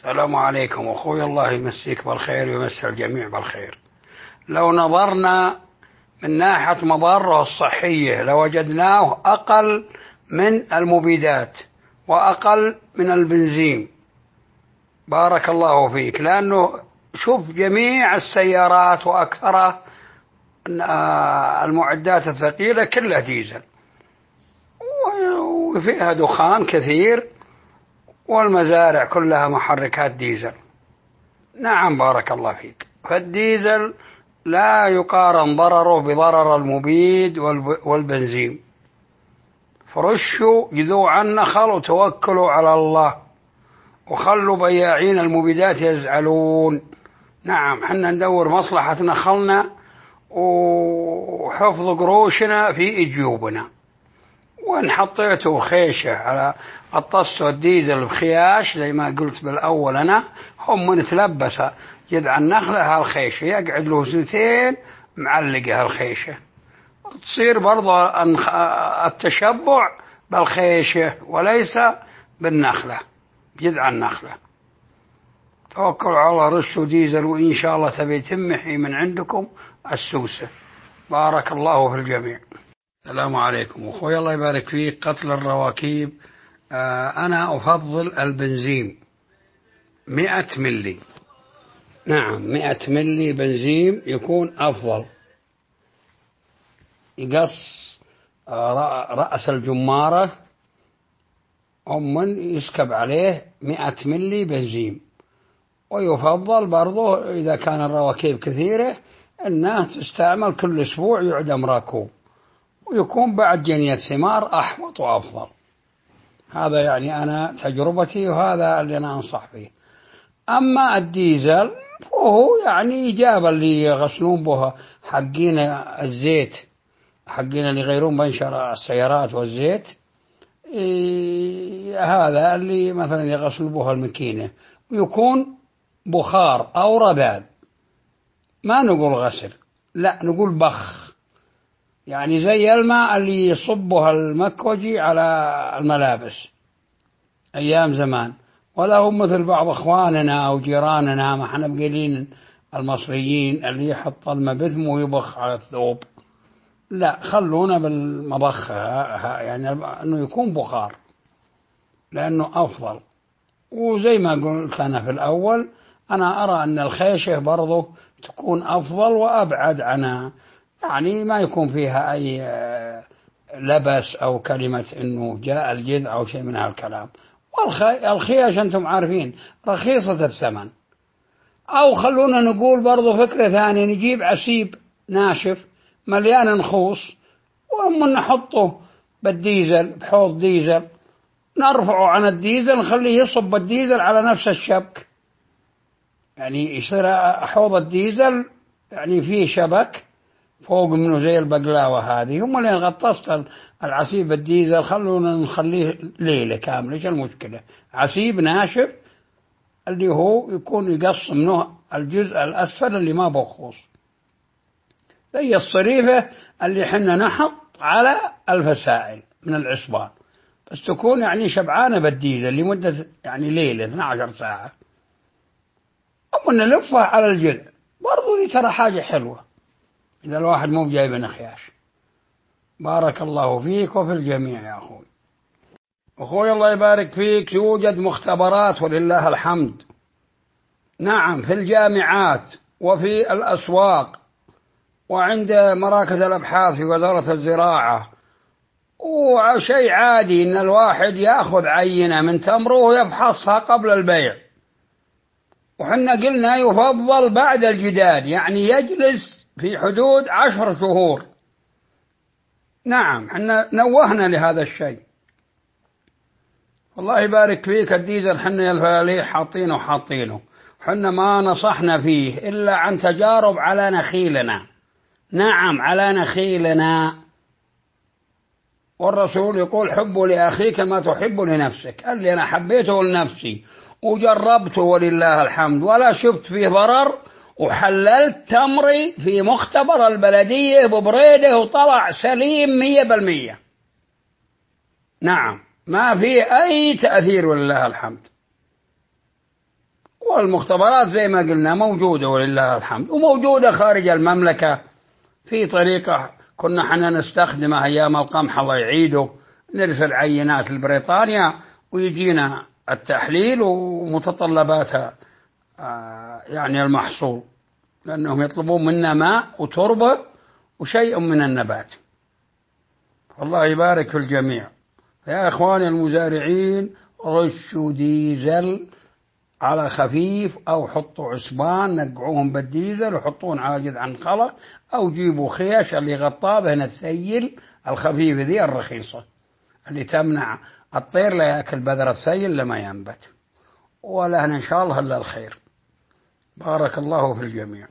السلام عليكم أخوي، الله يمسيك بالخير ويمسي الجميع بالخير. لو نظرنا من ناحية مضاره الصحية لوجدناه أقل من المبيدات وأقل من البنزين. بارك الله فيك. لأنه شوف جميع السيارات وأكثرها المعدات الثقيلة كلها ديزل وفيها دخان كثير، والمزارع كلها محركات ديزل. نعم بارك الله فيك. فالديزل لا يقارن ضرره بضرر المبيد والبنزين. فرشوا جذوع النخل وتوكلوا على الله، وخلوا بياعين المبيدات يزعلون. نعم، حنا ندور مصلحة نخلنا وحفظ قروشنا في جيوبنا. وإن حطيته خيشة على الطاسة الديزل بخياش زي ما قلت بالأول، أنا هم نتلبس جذع النخلة هالخيشة، يقعد له سنتين معلقة هالخيشة، تصير برضه التشبع بالخيشة وليس بالنخلة، جذع النخلة. توكلوا على الله، رشوا ديزل وإن شاء الله تبي تمحي من عندكم السوسة. بارك الله في الجميع. السلام عليكم أخوي، الله يبارك فيك. قتل الرواكيب، أنا أفضل البنزين 100 ملي. نعم 100 ملي بنزين يكون أفضل. يقص رأس الجمارة ومن يسكب عليه 100 ملي بنزين. ويفضل برضو إذا كان الرواكيب كثيرة أنها تستعمل كل أسبوع يعدم راكوب، ويكون بعد جنية ثمار أحوط وأفضل. هذا يعني أنا تجربتي، وهذا اللي أنا أنصح فيه. أما الديزل فهو يعني إجابة اللي يغسلون بها حقين الزيت، حقين اللي يغيرون بنشر السيارات والزيت، هذا اللي مثلا يغسلون بها الماكينة، ويكون بخار أو رذاذ. ما نقول غسل، لا نقول بخ، يعني زي الماء اللي يصبها المكوجي على الملابس أيام زمان. ولا هم مثل بعض أخواننا أو جيراننا، ما احنا بقليل المصريين اللي يحط الماء بثم ويبخ على الثوب. لا، خلونا بالمبخ، يعني أنه يكون بخار لأنه أفضل. وزي ما قلت أنا في الأول، أنا أرى أن الخيشة برضو تكون أفضل وأبعد عنها، يعني ما يكون فيها أي لبس أو كلمة أنه جاء الجذع أو شيء من هالكلام. والخيش أنتم عارفين رخيصة الثمن. أو خلونا نقول برضو فكرة ثانية، نجيب عسيب ناشف مليان نخوص ومن نحطه بالديزل، بحوض ديزل، نرفعه عن الديزل، نخليه يصب الديزل على نفس الشبك، يعني يصير حوض الديزل يعني فيه شبك فوق منه زي البقلاوة هذه. هم اللي غطست العسيب الديزل، خلونا نخليه ليلة كاملة، ايش المشكلة؟ عسيب ناشف اللي هو يكون يقص منه الجزء الأسفل اللي ما بخوص، زي الصريفة اللي حنا نحط على الفسائل من العصبان، بس تكون يعني شبعانة بالديزل لمدة يعني ليلة 12 ساعة، أو نلفها على الجذع. برضو دي ترى حاجة حلوة إذا الواحد مو جايب نخياش. بارك الله فيك وفي الجميع يا أخوي. أخوي الله يبارك فيك، يوجد مختبرات ولله الحمد. نعم، في الجامعات وفي الأسواق وعند مراكز الأبحاث في وزارة الزراعة. وشيء عادي إن الواحد يأخذ عينة من تمره ويفحصها قبل البيع. وحنا قلنا يفضل بعد الجداد، يعني يجلس في حدود 10 شهور. نعم، حنا نوهنا لهذا الشيء. الله يبارك فيك. الديزل حنا الفلاليح حاطينه، حنا ما نصحنا فيه إلا عن تجارب على نخيلنا. نعم، على نخيلنا. والرسول يقول حبوا لأخيك ما تحب لنفسك. قال لي أنا حبيته لنفسي وجربته ولله الحمد ولا شفت فيه ضرر، وحللت تمري في مختبر البلدية ببريدة وطلع سليم 100%. نعم، ما فيه أي تأثير ولله الحمد. والمختبرات زي ما قلنا موجودة ولله الحمد، وموجودة خارج المملكة في طريقة كنا حنا نستخدمها أيام القمح الله يعيده، نرسل عينات لبريطانيا ويجينا التحليل ومتطلبات يعني المحصول، لأنهم يطلبون منا ماء وتربة وشيء من النبات. الله يبارك في الجميع. يا إخواني المزارعين، رشوا ديزل على خفيف أو حطوا عصبان نقعوهم بالديزل وحطون عاجز عن خلق، أو جيبوا خيش اللي غطاه بين الثيل الخفيفة ذي الرخيصة اللي تمنع الطير لا يأكل بذر الثيل لما ينبت. ولهنا إن شاء الله إلا الخير. بارك الله في الجميع.